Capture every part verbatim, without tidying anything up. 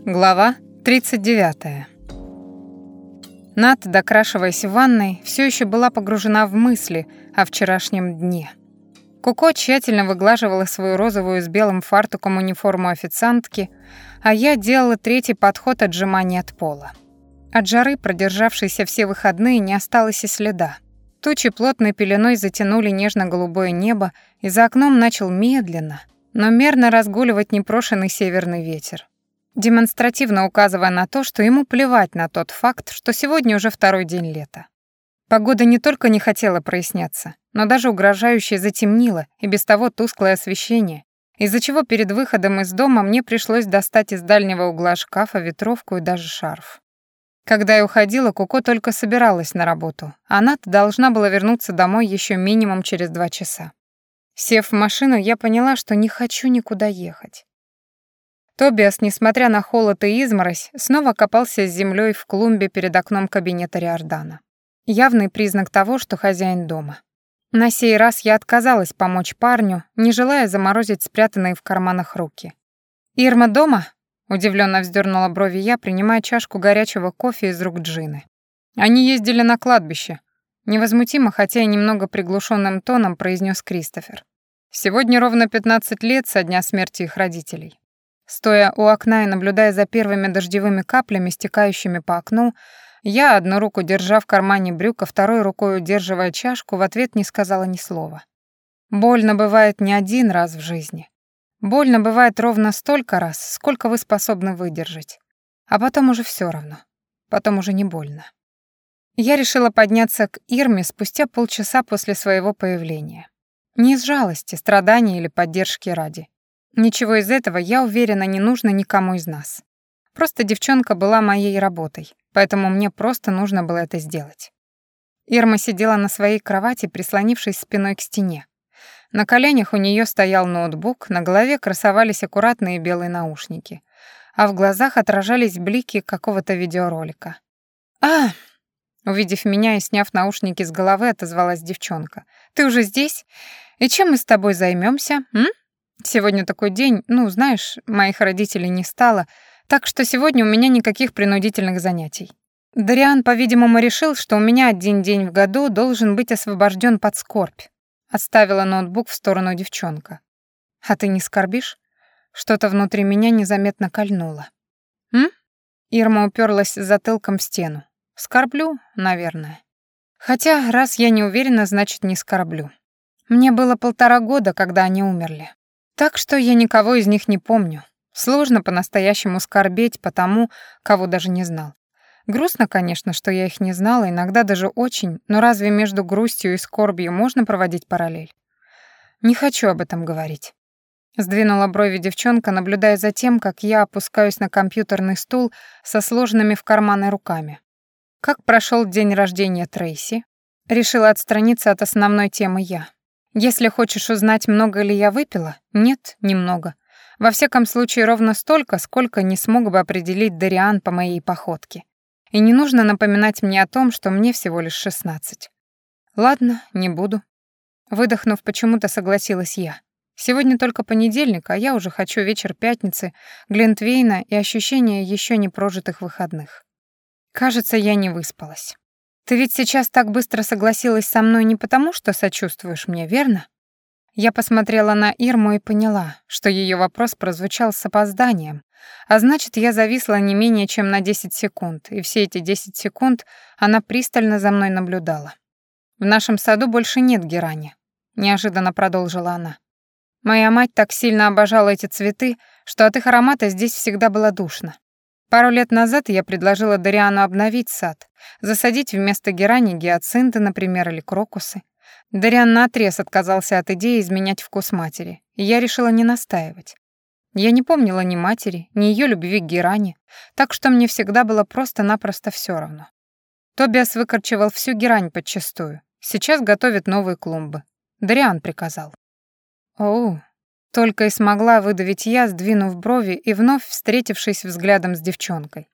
Глава тридцать девятая. Над, докрашиваясь в ванной, все еще была погружена в мысли о вчерашнем дне. Коко тщательно выглаживала свою розовую с белым фартуком униформу официантки, а я делала третий подход отжимания от пола. От жары, продержавшейся все выходные, не осталось и следа. Тучи плотной пеленой затянули нежно-голубое небо, и за окном начал медленно, но мерно разгуливать непрошеный северный ветер, демонстративно указывая на то, что ему плевать на тот факт, что сегодня уже второй день лета. Погода не только не хотела проясняться, но даже угрожающе затемнила и без того тусклое освещение, из-за чего перед выходом из дома мне пришлось достать из дальнего угла шкафа ветровку и даже шарф. Когда я уходила, Коко только собиралась на работу, а Нат должна была вернуться домой еще минимум через два часа. Сев в машину, я поняла, что не хочу никуда ехать. Тобиас, несмотря на холод и изморозь, снова копался с землей в клумбе перед окном кабинета Риордана. Явный признак того, что хозяин дома. На сей раз я отказалась помочь парню, не желая заморозить спрятанные в карманах руки. «Ирма дома?» — удивленно вздернула брови я, принимая чашку горячего кофе из рук Джины. «Они ездили на кладбище», — невозмутимо, хотя и немного приглушенным тоном произнес Кристофер. «Сегодня ровно пятнадцать лет со дня смерти их родителей». Стоя у окна и наблюдая за первыми дождевыми каплями, стекающими по окну, я, одну руку держа в кармане брюк, а второй рукой удерживая чашку, в ответ не сказала ни слова. Больно бывает не один раз в жизни. Больно бывает ровно столько раз, сколько вы способны выдержать. А потом уже все равно. Потом уже не больно. Я решила подняться к Ирме спустя полчаса после своего появления. Не из жалости, страдания или поддержки ради. Ничего из этого, я уверена, не нужно никому из нас. Просто девчонка была моей работой, поэтому мне просто нужно было это сделать. Ирма сидела на своей кровати, прислонившись спиной к стене. На коленях у нее стоял ноутбук, на голове красовались аккуратные белые наушники, а в глазах отражались блики какого-то видеоролика. «А!» Увидев меня и сняв наушники с головы, отозвалась девчонка. «Ты уже здесь? И чем мы с тобой займемся, м? Сегодня такой день, ну, знаешь, моих родителей не стало, так что сегодня у меня никаких принудительных занятий. Дариан, по-видимому, решил, что у меня один день в году должен быть освобожден под скорбь». Отставила ноутбук в сторону девчонка. «А ты не скорбишь?» Что-то внутри меня незаметно кольнуло. «М?» Ирма уперлась затылком в стену. «Скорблю, наверное. Хотя, раз я не уверена, значит, не скорблю. Мне было полтора года, когда они умерли. Так что я никого из них не помню. Сложно по-настоящему скорбеть по тому, кого даже не знал. Грустно, конечно, что я их не знала, иногда даже очень, но разве между грустью и скорбью можно проводить параллель? Не хочу об этом говорить». Сдвинула брови девчонка, наблюдая за тем, как я опускаюсь на компьютерный стул со сложенными в карманы руками. «Как прошел день рождения Трейси?» Решила отстраниться от основной темы я. «Если хочешь узнать, много ли я выпила? Нет, немного. Во всяком случае, ровно столько, сколько не смог бы определить Дариан по моей походке. И не нужно напоминать мне о том, что мне всего лишь шестнадцать. Ладно, не буду». Выдохнув, почему-то согласилась я. Сегодня только понедельник, а я уже хочу вечер пятницы, глинтвейна и ощущения еще не прожитых выходных. Кажется, я не выспалась. «Ты ведь сейчас так быстро согласилась со мной не потому, что сочувствуешь мне, верно?» Я посмотрела на Ирму и поняла, что ее вопрос прозвучал с опозданием, а значит, я зависла не менее чем на десять секунд, и все эти десять секунд она пристально за мной наблюдала. «В нашем саду больше нет герани», — неожиданно продолжила она. «Моя мать так сильно обожала эти цветы, что от их аромата здесь всегда было душно. Пару лет назад я предложила Дариану обновить сад, засадить вместо герани гиацинты, например, или крокусы. Дариан наотрез отказался от идеи изменять вкус матери, и я решила не настаивать. Я не помнила ни матери, ни ее любви к герани, так что мне всегда было просто-напросто все равно. Тобиас выкорчевал всю герань подчистую, сейчас готовит новые клумбы. Дариан приказал». «Оу». Только и смогла выдавить я, сдвинув брови и вновь встретившись взглядом с девчонкой.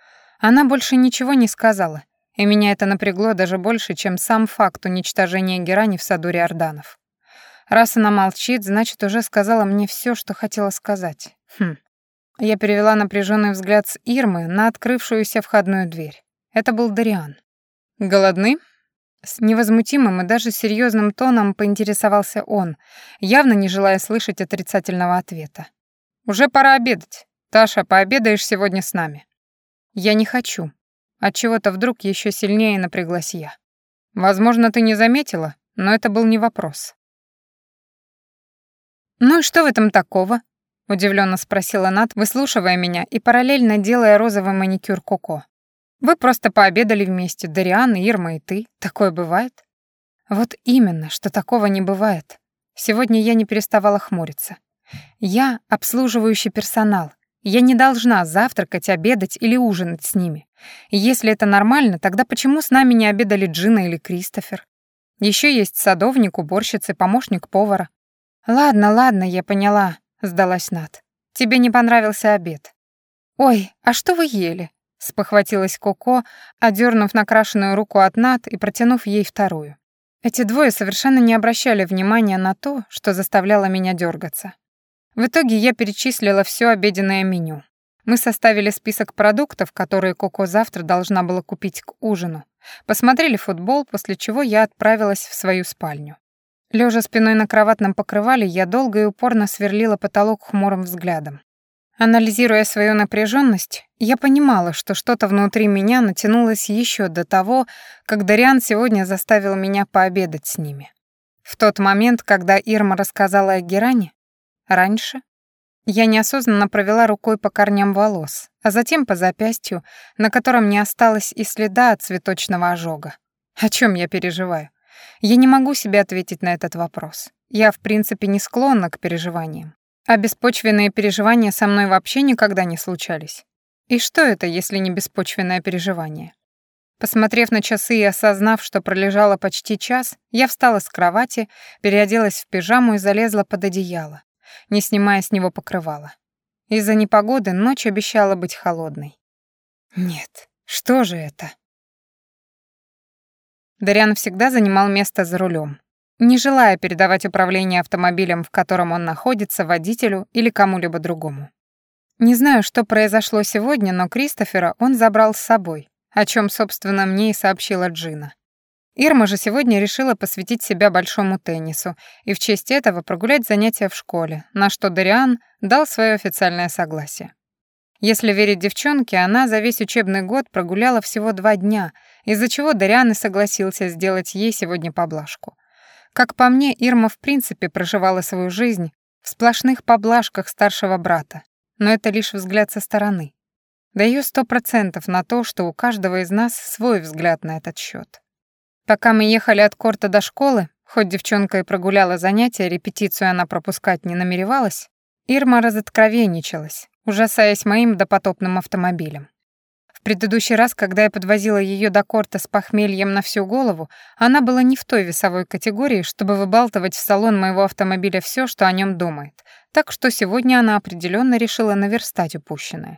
Она больше ничего не сказала, и меня это напрягло даже больше, чем сам факт уничтожения герани в саду Риорданов. Раз она молчит, значит, уже сказала мне все, что хотела сказать. Хм. Я перевела напряженный взгляд с Ирмы на открывшуюся входную дверь. Это был Дариан. «Голодны?» С невозмутимым и даже серьезным тоном поинтересовался он, явно не желая слышать отрицательного ответа. «Уже пора обедать. Таша, пообедаешь сегодня с нами?» «Я не хочу». Отчего-то вдруг еще сильнее напряглась я. «Возможно, ты не заметила, но это был не вопрос». «Ну и что в этом такого?» — удивленно спросила Нат, выслушивая меня и параллельно делая розовый маникюр Коко. «Вы просто пообедали вместе, Дариан, Ирма и ты. Такое бывает?» «Вот именно, что такого не бывает. Сегодня я не переставала хмуриться. Я обслуживающий персонал. Я не должна завтракать, обедать или ужинать с ними. И если это нормально, тогда почему с нами не обедали Джина или Кристофер? Еще есть садовник, уборщица, помощник повара». «Ладно, ладно, я поняла», — сдалась Нат. «Тебе не понравился обед». «Ой, а что вы ели?» — спохватилась Коко, отдернув накрашенную руку от Нат и протянув ей вторую. Эти двое совершенно не обращали внимания на то, что заставляло меня дергаться. В итоге я перечислила все обеденное меню. Мы составили список продуктов, которые Коко завтра должна была купить к ужину. Посмотрели футбол, после чего я отправилась в свою спальню. Лежа спиной на кроватном покрывале, я долго и упорно сверлила потолок хмурым взглядом. Анализируя свою напряженность, я понимала, что что-то внутри меня натянулось еще до того, как Дариан сегодня заставил меня пообедать с ними. В тот момент, когда Ирма рассказала о Геране, раньше, я неосознанно провела рукой по корням волос, а затем по запястью, на котором не осталось и следа от цветочного ожога. О чем я переживаю? Я не могу себе ответить на этот вопрос. Я, в принципе, не склонна к переживаниям. А беспочвенные переживания со мной вообще никогда не случались. И что это, если не беспочвенное переживание? Посмотрев на часы и осознав, что пролежала почти час, я встала с кровати, переоделась в пижаму и залезла под одеяло, не снимая с него покрывала. Из-за непогоды ночь обещала быть холодной. Нет, что же это? Дариан всегда занимал место за рулем, не желая передавать управление автомобилем, в котором он находится, водителю или кому-либо другому. Не знаю, что произошло сегодня, но Кристофера он забрал с собой, о чем, собственно, мне и сообщила Джина. Ирма же сегодня решила посвятить себя большому теннису и в честь этого прогулять занятия в школе, на что Дариан дал свое официальное согласие. Если верить девчонке, она за весь учебный год прогуляла всего два дня, из-за чего Дариан и согласился сделать ей сегодня поблажку. Как по мне, Ирма в принципе проживала свою жизнь в сплошных поблажках старшего брата, но это лишь взгляд со стороны. Даю сто процентов на то, что у каждого из нас свой взгляд на этот счет. Пока мы ехали от корта до школы, хоть девчонка и прогуляла занятия, репетицию она пропускать не намеревалась, Ирма разоткровенничалась, ужасаясь моим допотопным автомобилем. В предыдущий раз, когда я подвозила ее до корта с похмельем на всю голову, она была не в той весовой категории, чтобы выбалтывать в салон моего автомобиля все, что о нем думает, так что сегодня она определенно решила наверстать упущенное.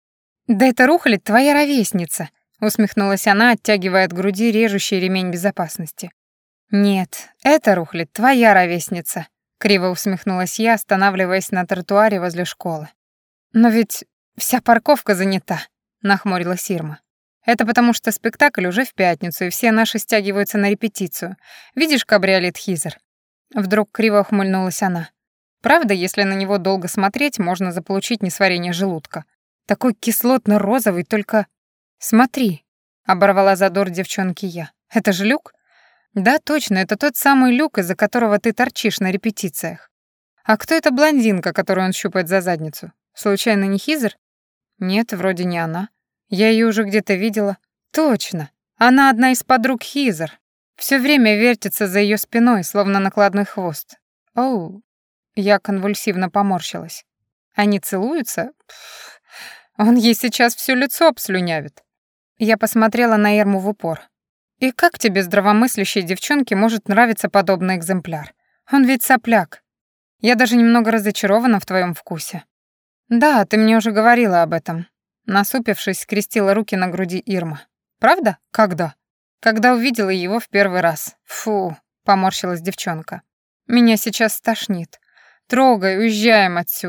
«Да это рухлядь твоя ровесница», — усмехнулась она, оттягивая от груди режущий ремень безопасности. «Нет, это рухлядь твоя ровесница», — криво усмехнулась я, останавливаясь на тротуаре возле школы. «Но ведь вся парковка занята», — нахмурилась Ирма. «Это потому что спектакль уже в пятницу, и все наши стягиваются на репетицию. Видишь кабриолет Хизер?» Вдруг криво ухмыльнулась она. «Правда, если на него долго смотреть, можно заполучить несварение желудка. Такой кислотно-розовый, только... Смотри!» — оборвала задор девчонки я. «Это же Люк?» «Да, точно, это тот самый Люк, из-за которого ты торчишь на репетициях. А кто эта блондинка, которую он щупает за задницу? Случайно не Хизер?» «Нет, вроде не она. Я ее уже где-то видела». «Точно. Она одна из подруг Хизер. Все время вертится за ее спиной, словно накладной хвост». «Оу». Я конвульсивно поморщилась. «Они целуются? Пфф. Он ей сейчас все лицо обслюнявит». Я посмотрела на Ирму в упор. «И как тебе, здравомыслящей девчонке, может нравиться подобный экземпляр? Он ведь сопляк. Я даже немного разочарована в твоем вкусе». «Да, ты мне уже говорила об этом». Насупившись, скрестила руки на груди Ирма. «Правда? Когда?» «Когда увидела его в первый раз. Фу», — поморщилась девчонка. «Меня сейчас стошнит. Трогай, уезжаем отсюда.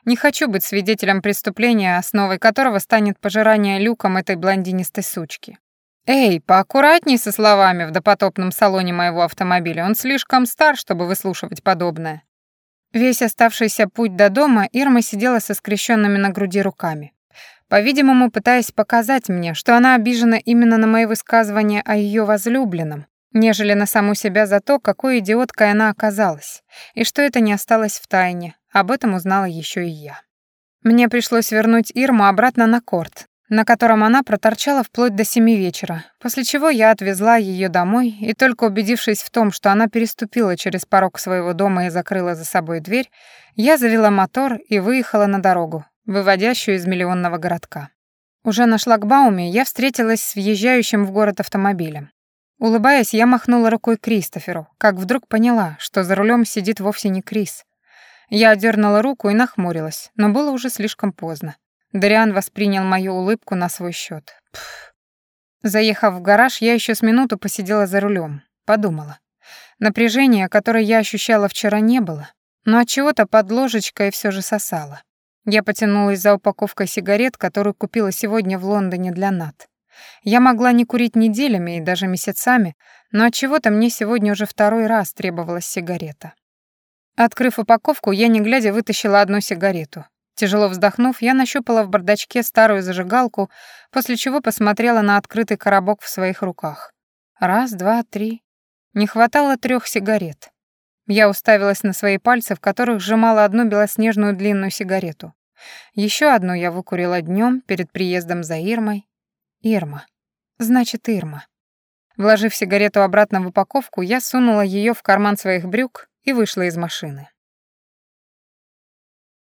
Не хочу быть свидетелем преступления, основой которого станет пожирание люком этой блондинистой сучки. Эй, поаккуратней со словами в допотопном салоне моего автомобиля. Он слишком стар, чтобы выслушивать подобное. Весь оставшийся путь до дома Ирма сидела со скрещенными на груди руками, по-видимому, пытаясь показать мне, что она обижена именно на мои высказывания о ее возлюбленном, нежели на саму себя за то, какой идиоткой она оказалась, и что это не осталось в тайне. Об этом узнала еще и я. Мне пришлось вернуть Ирму обратно на корт, на котором она проторчала вплоть до семи вечера, после чего я отвезла ее домой, и только убедившись в том, что она переступила через порог своего дома и закрыла за собой дверь, я завела мотор и выехала на дорогу, выводящую из миллионного городка. Уже на шлагбауме я встретилась с въезжающим в город автомобилем. Улыбаясь, я махнула рукой Кристоферу, как вдруг поняла, что за рулем сидит вовсе не Крис. Я отдернула руку и нахмурилась, но было уже слишком поздно. Дариан воспринял мою улыбку на свой счет. Пф. Заехав в гараж, я еще с минуту посидела за рулем, подумала. Напряжения, которое я ощущала вчера, не было, но от чего-то под ложечкой все же сосало. Я потянулась за упаковкой сигарет, которую купила сегодня в Лондоне для Нат. Я могла не курить неделями и даже месяцами, но от чего-то мне сегодня уже второй раз требовалась сигарета. Открыв упаковку, я не глядя вытащила одну сигарету. Тяжело вздохнув, я нащупала в бардачке старую зажигалку, после чего посмотрела на открытый коробок в своих руках. Раз, два, три. Не хватало трех сигарет. Я уставилась на свои пальцы, в которых сжимала одну белоснежную длинную сигарету. Еще одну я выкурила днем перед приездом за Ирмой. Ирма. Значит, Ирма. Вложив сигарету обратно в упаковку, я сунула ее в карман своих брюк и вышла из машины.